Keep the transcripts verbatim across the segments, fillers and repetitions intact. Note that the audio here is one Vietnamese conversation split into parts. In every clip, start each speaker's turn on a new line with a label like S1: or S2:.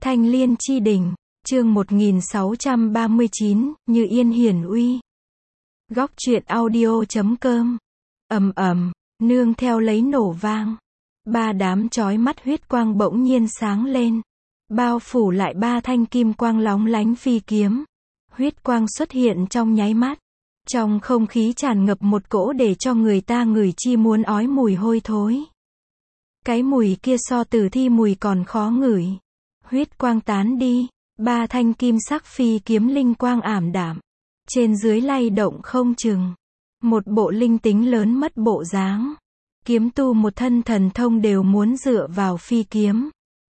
S1: Thanh Liên Chi Đỉnh, chương một nghìn sáu trăm ba mươi chín, Như Yên Hiển Uy. Góc truyện audio chấm com. Ầm ầm, nương theo lấy nổ vang. Ba đám chói mắt huyết quang bỗng nhiên sáng lên. Bao phủ lại ba thanh kim quang lóng lánh phi kiếm. Huyết quang xuất hiện trong nháy mắt. Trong không khí tràn ngập một cỗ để cho người ta ngửi chi muốn ói mùi hôi thối. Cái mùi kia so tử thi mùi còn khó ngửi. Huyết quang tán đi, ba thanh kim sắc phi kiếm linh quang ảm đạm. Trên dưới lay động không chừng. Một bộ linh tính lớn mất bộ dáng. Kiếm tu một thân thần thông đều muốn dựa vào phi kiếm.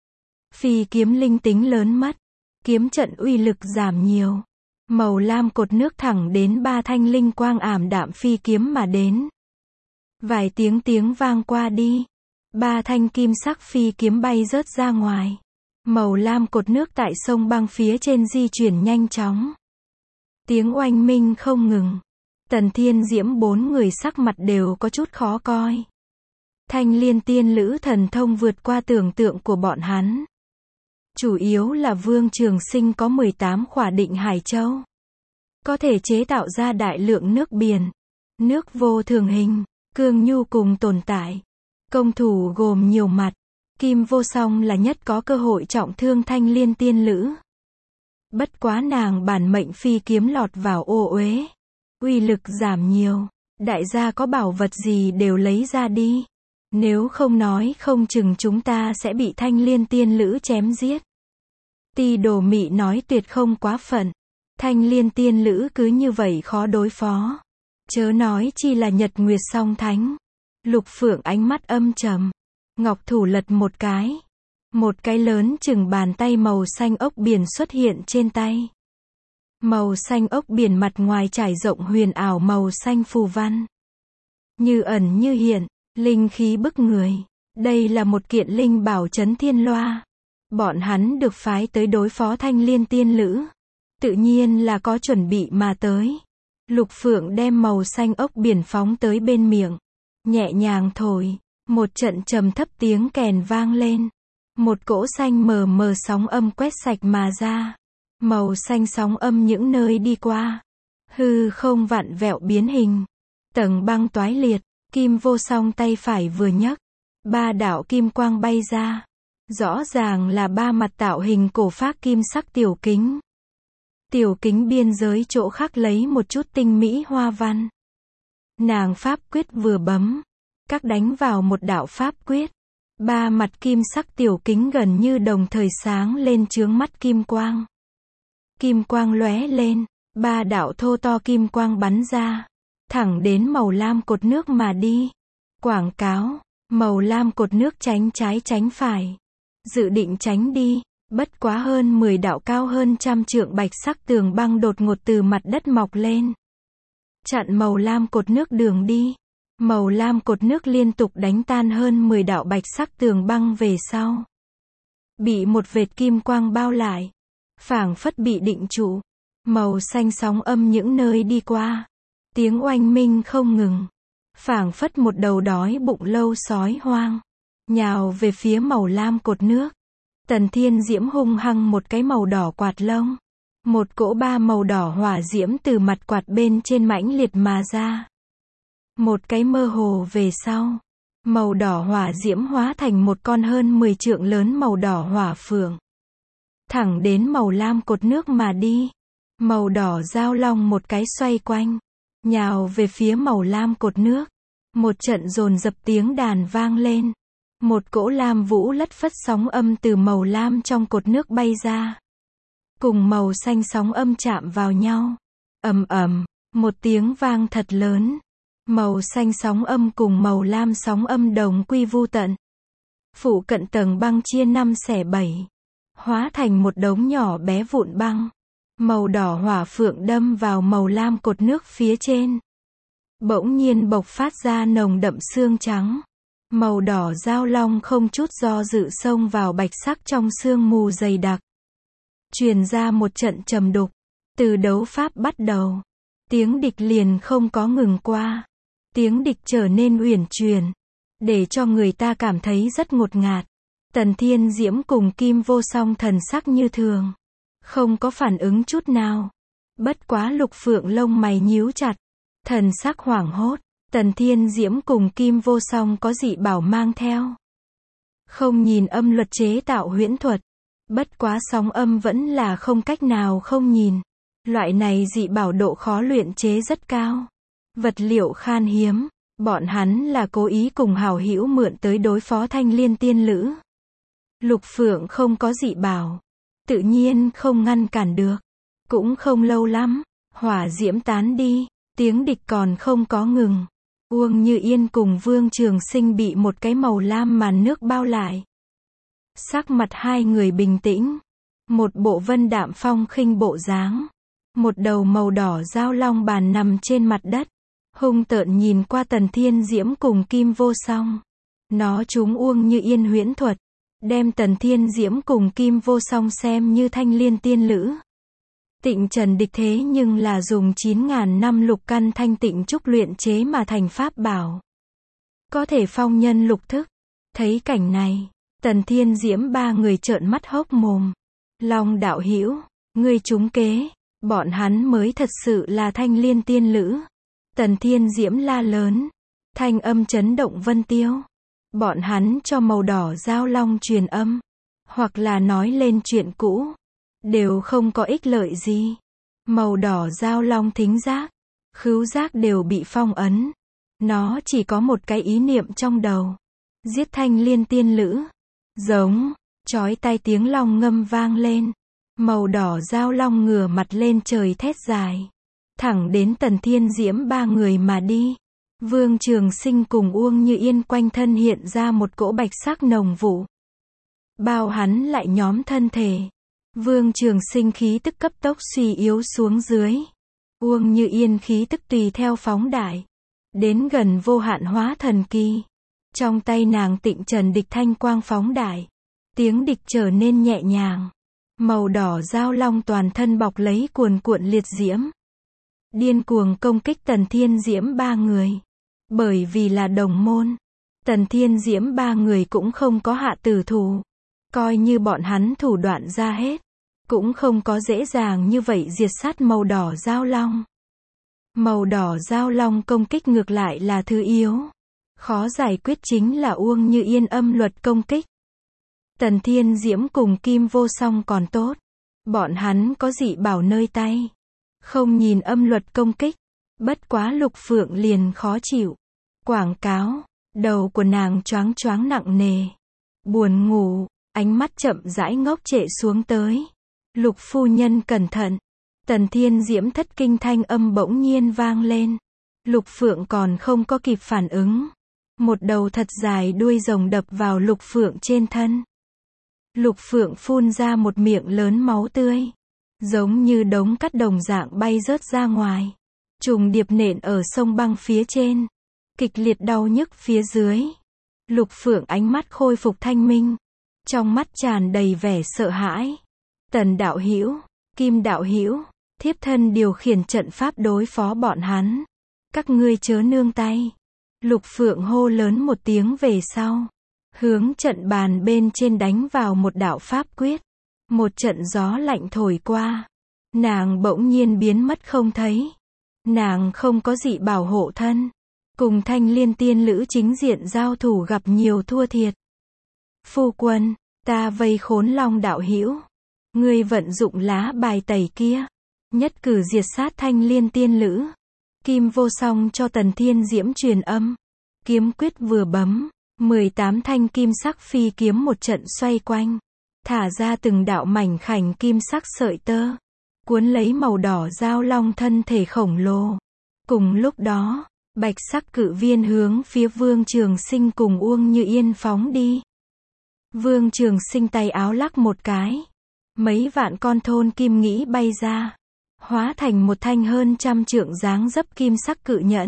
S1: Phi kiếm linh tính lớn mất. Kiếm trận uy lực giảm nhiều. Màu lam cột nước thẳng đến ba thanh linh quang ảm đạm phi kiếm mà đến. Vài tiếng tiếng vang qua đi. Ba thanh kim sắc phi kiếm bay rớt ra ngoài. Màu lam cột nước tại sông băng phía trên di chuyển nhanh chóng. Tiếng oanh minh không ngừng. Tần Thiên Diễm bốn người sắc mặt đều có chút khó coi. Thanh Liên tiên lữ thần thông vượt qua tưởng tượng của bọn hắn. Chủ yếu là Vương Trường Sinh có mười tám khỏa định hải châu. Có thể chế tạo ra đại lượng nước biển. Nước vô thường hình, cương nhu cùng tồn tại. Công thủ gồm nhiều mặt. Kim Vô Song là nhất có cơ hội trọng thương Thanh Liên tiên lữ. Bất quá nàng bản mệnh phi kiếm lọt vào ô uế. Uy lực giảm nhiều. Đại gia có bảo vật gì đều lấy ra đi. Nếu không nói không chừng chúng ta sẽ bị Thanh Liên tiên lữ chém giết. Ti Đồ Mị nói tuyệt không quá phận. Thanh Liên tiên lữ cứ như vậy khó đối phó. Chớ nói chi là Nhật Nguyệt Song Thánh. Lục Phượng ánh mắt âm trầm. Ngọc thủ lật một cái. Một cái lớn chừng bàn tay màu xanh ốc biển xuất hiện trên tay. Màu xanh ốc biển mặt ngoài trải rộng huyền ảo màu xanh phù văn. Như ẩn như hiện, linh khí bức người. Đây là một kiện linh bảo chấn thiên loa. Bọn hắn được phái tới đối phó Thanh Liên tiên lữ. Tự nhiên là có chuẩn bị mà tới. Lục Phượng đem màu xanh ốc biển phóng tới bên miệng. Nhẹ nhàng thổi. Một trận trầm thấp tiếng kèn vang lên. Một cỗ xanh mờ mờ sóng âm quét sạch mà ra. Màu xanh sóng âm những nơi đi qua. Hư không vặn vẹo biến hình. Tầng băng toái liệt. Kim Vô Song tay phải vừa nhấc. Ba đạo kim quang bay ra. Rõ ràng là ba mặt tạo hình cổ phác kim sắc tiểu kính. Tiểu kính biên giới chỗ khắc lấy một chút tinh mỹ hoa văn. Nàng pháp quyết vừa bấm. Các đánh vào một đạo pháp quyết. Ba mặt kim sắc tiểu kính gần như đồng thời sáng lên chướng mắt kim quang. Kim quang lóe lên, ba đạo thô to kim quang bắn ra, thẳng đến màu lam cột nước mà đi. Quảng cáo, màu lam cột nước tránh trái tránh phải. Dự định tránh đi, bất quá hơn mười đạo cao hơn trăm trượng bạch sắc tường băng đột ngột từ mặt đất mọc lên. Chặn màu lam cột nước đường đi. Màu lam cột nước liên tục đánh tan hơn mười đạo bạch sắc tường băng về sau. Bị một vệt kim quang bao lại. Phảng phất bị định trụ. Màu xanh sóng âm những nơi đi qua. Tiếng oanh minh không ngừng. Phảng phất một đầu đói bụng lâu sói hoang. Nhào về phía màu lam cột nước. Tần Thiên Diễm hung hăng một cái màu đỏ quạt lông. Một cỗ ba màu đỏ hỏa diễm từ mặt quạt bên trên mãnh liệt mà ra. Một cái mơ hồ về sau. Màu đỏ hỏa diễm hóa thành một con hơn mười trượng lớn màu đỏ hỏa phượng. Thẳng đến màu lam cột nước mà đi. Màu đỏ giao long một cái xoay quanh. Nhào về phía màu lam cột nước. Một trận dồn dập tiếng đàn vang lên. Một cỗ lam vũ lất phất sóng âm từ màu lam trong cột nước bay ra. Cùng màu xanh sóng âm chạm vào nhau. Ầm ầm, một tiếng vang thật lớn. Màu xanh sóng âm cùng màu lam sóng âm đồng quy vu tận. Phụ cận tầng băng chia năm xẻ bảy. Hóa thành một đống nhỏ bé vụn băng. Màu đỏ hỏa phượng đâm vào màu lam cột nước phía trên. Bỗng nhiên bộc phát ra nồng đậm xương trắng. Màu đỏ giao long không chút do dự xông vào bạch sắc trong sương mù dày đặc. Truyền ra một trận trầm đục. Từ đấu pháp bắt đầu. Tiếng địch liền không có ngừng qua. Tiếng địch trở nên uyển chuyển. Để cho người ta cảm thấy rất ngột ngạt. Tần Thiên Diễm cùng Kim Vô Song thần sắc như thường, không có phản ứng chút nào. Bất quá Lục Phượng lông mày nhíu chặt, thần sắc hoảng hốt. Tần Thiên Diễm cùng Kim Vô Song có dị bảo mang theo. Không nhìn âm luật chế tạo huyễn thuật. Bất quá sóng âm vẫn là không cách nào không nhìn. Loại này dị bảo độ khó luyện chế rất cao. Vật liệu khan hiếm. Bọn hắn là cố ý cùng hảo hữu mượn tới đối phó Thanh Liên tiên lữ. Lục Phượng không có dị bảo, tự nhiên không ngăn cản được. Cũng không lâu lắm, hỏa diễm tán đi, tiếng địch còn không có ngừng. Uông Như Yên cùng Vương Trường Sinh bị một cái màu lam màn nước bao lại. Sắc mặt hai người bình tĩnh, một bộ vân đạm phong khinh bộ dáng, một đầu màu đỏ dao long bàn nằm trên mặt đất, hung tợn nhìn qua Tần Thiên Diễm cùng Kim Vô Song. Nó trúng Uông Như Yên huyễn thuật, đem Tần Thiên Diễm cùng Kim Vô Song xem như Thanh Liên tiên lữ. Tịnh Trần địch thế nhưng là dùng chín ngàn năm lục căn thanh tịnh trúc luyện chế mà thành pháp bảo. Có thể phong nhân lục thức. Thấy cảnh này, Tần Thiên Diễm ba người trợn mắt hốc mồm. Long đạo hữu, ngươi trúng kế, bọn hắn mới thật sự là Thanh Liên tiên lữ. Tần Thiên Diễm la lớn, thanh âm chấn động vân tiêu. Bọn hắn cho màu đỏ dao long truyền âm, hoặc là nói lên chuyện cũ, đều không có ích lợi gì. Màu đỏ dao long thính giác, khứu giác đều bị phong ấn. Nó chỉ có một cái ý niệm trong đầu. Giết Thanh Liên tiên lữ. Giống, chói tai tiếng long ngâm vang lên. Màu đỏ dao long ngửa mặt lên trời thét dài. Thẳng đến Tần Thiên Diễm ba người mà đi. Vương Trường Sinh cùng Uông Như Yên quanh thân hiện ra một cỗ bạch sắc nồng vụ. Bao hắn lại nhóm thân thể. Vương Trường Sinh khí tức cấp tốc suy yếu xuống dưới. Uông Như Yên khí tức tùy theo phóng đại. Đến gần vô hạn hóa thần kỳ. Trong tay nàng Tịnh Trần địch thanh quang phóng đại. Tiếng địch trở nên nhẹ nhàng. Màu đỏ dao long toàn thân bọc lấy cuồn cuộn liệt diễm. Điên cuồng công kích Tần Thiên Diễm ba người. Bởi vì là đồng môn, Tần Thiên Diễm ba người cũng không có hạ tử thủ. Coi như bọn hắn thủ đoạn ra hết, cũng không có dễ dàng như vậy diệt sát màu đỏ dao long. Màu đỏ dao long công kích ngược lại là thứ yếu. Khó giải quyết chính là Uông Như Yên âm luật công kích. Tần Thiên Diễm cùng Kim Vô Song còn tốt. Bọn hắn có dị bảo nơi tay. Không nhìn âm luật công kích. Bất quá Lục Phượng liền khó chịu. Quảng cáo, đầu của nàng choáng choáng nặng nề. Buồn ngủ, ánh mắt chậm rãi ngốc trệ xuống tới. Lục phu nhân cẩn thận. Tần Thiên Diễm thất kinh thanh âm bỗng nhiên vang lên. Lục Phượng còn không có kịp phản ứng. Một đầu thật dài đuôi rồng đập vào Lục Phượng trên thân. Lục Phượng phun ra một miệng lớn máu tươi. Giống như đống cát đồng dạng bay rớt ra ngoài. Trùng điệp nện ở sông băng phía trên. Kịch liệt đau nhức phía dưới. Lục Phượng ánh mắt khôi phục thanh minh. Trong mắt tràn đầy vẻ sợ hãi. Tần đạo hữu, Kim đạo hữu, thiếp thân điều khiển trận pháp đối phó bọn hắn. Các ngươi chớ nương tay. Lục Phượng hô lớn một tiếng về sau. Hướng trận bàn bên trên đánh vào một đạo pháp quyết. Một trận gió lạnh thổi qua. Nàng bỗng nhiên biến mất không thấy. Nàng không có dị bảo hộ thân. Cùng Thanh Liên tiên lữ chính diện giao thủ gặp nhiều thua thiệt. Phu quân, ta vây khốn Long đạo hữu. Ngươi vận dụng lá bài tẩy kia. Nhất cử diệt sát Thanh Liên tiên lữ. Kim Vô Song cho Tần Thiên Diễm truyền âm. Kiếm quyết vừa bấm. mười tám thanh kim sắc phi kiếm một trận xoay quanh. Thả ra từng đạo mảnh khảnh kim sắc sợi tơ. Cuốn lấy màu đỏ dao long thân thể khổng lồ. Cùng lúc đó, bạch sắc cự viên hướng phía Vương Trường Sinh cùng Uông Như Yên phóng đi. Vương Trường Sinh tay áo lắc một cái. Mấy vạn con thôn kim nghĩ bay ra. Hóa thành một thanh hơn trăm trượng dáng dấp kim sắc cự nhận.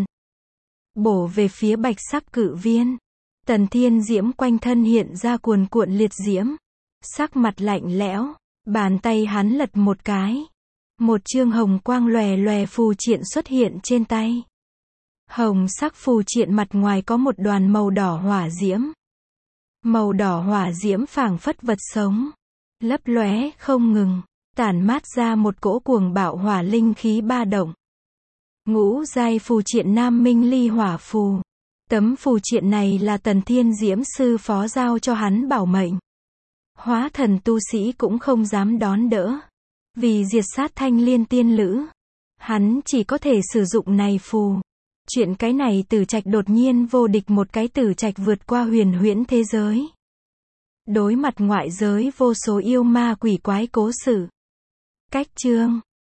S1: Bổ về phía bạch sắc cự viên. Tần Thiên Diễm quanh thân hiện ra cuồn cuộn liệt diễm. Sắc mặt lạnh lẽo. Bàn tay hắn lật một cái. Một chương hồng quang lòe lòe phù triện xuất hiện trên tay. Hồng sắc phù triện mặt ngoài có một đoàn màu đỏ hỏa diễm. Màu đỏ hỏa diễm phảng phất vật sống, lấp lóe không ngừng, tản mát ra một cỗ cuồng bạo hỏa linh khí ba động. Ngũ giai phù triện Nam Minh Ly hỏa phù. Tấm phù triện này là Tần Thiên Diễm sư phó giao cho hắn bảo mệnh. Hóa thần tu sĩ cũng không dám đón đỡ. Vì diệt sát Thanh Liên tiên lữ, hắn chỉ có thể sử dụng này phù. Chuyện cái này Tử Trạch đột nhiên vô địch một cái Tử Trạch vượt qua huyền huyễn thế giới. Đối mặt ngoại giới vô số yêu ma quỷ quái cố sự. Cách chương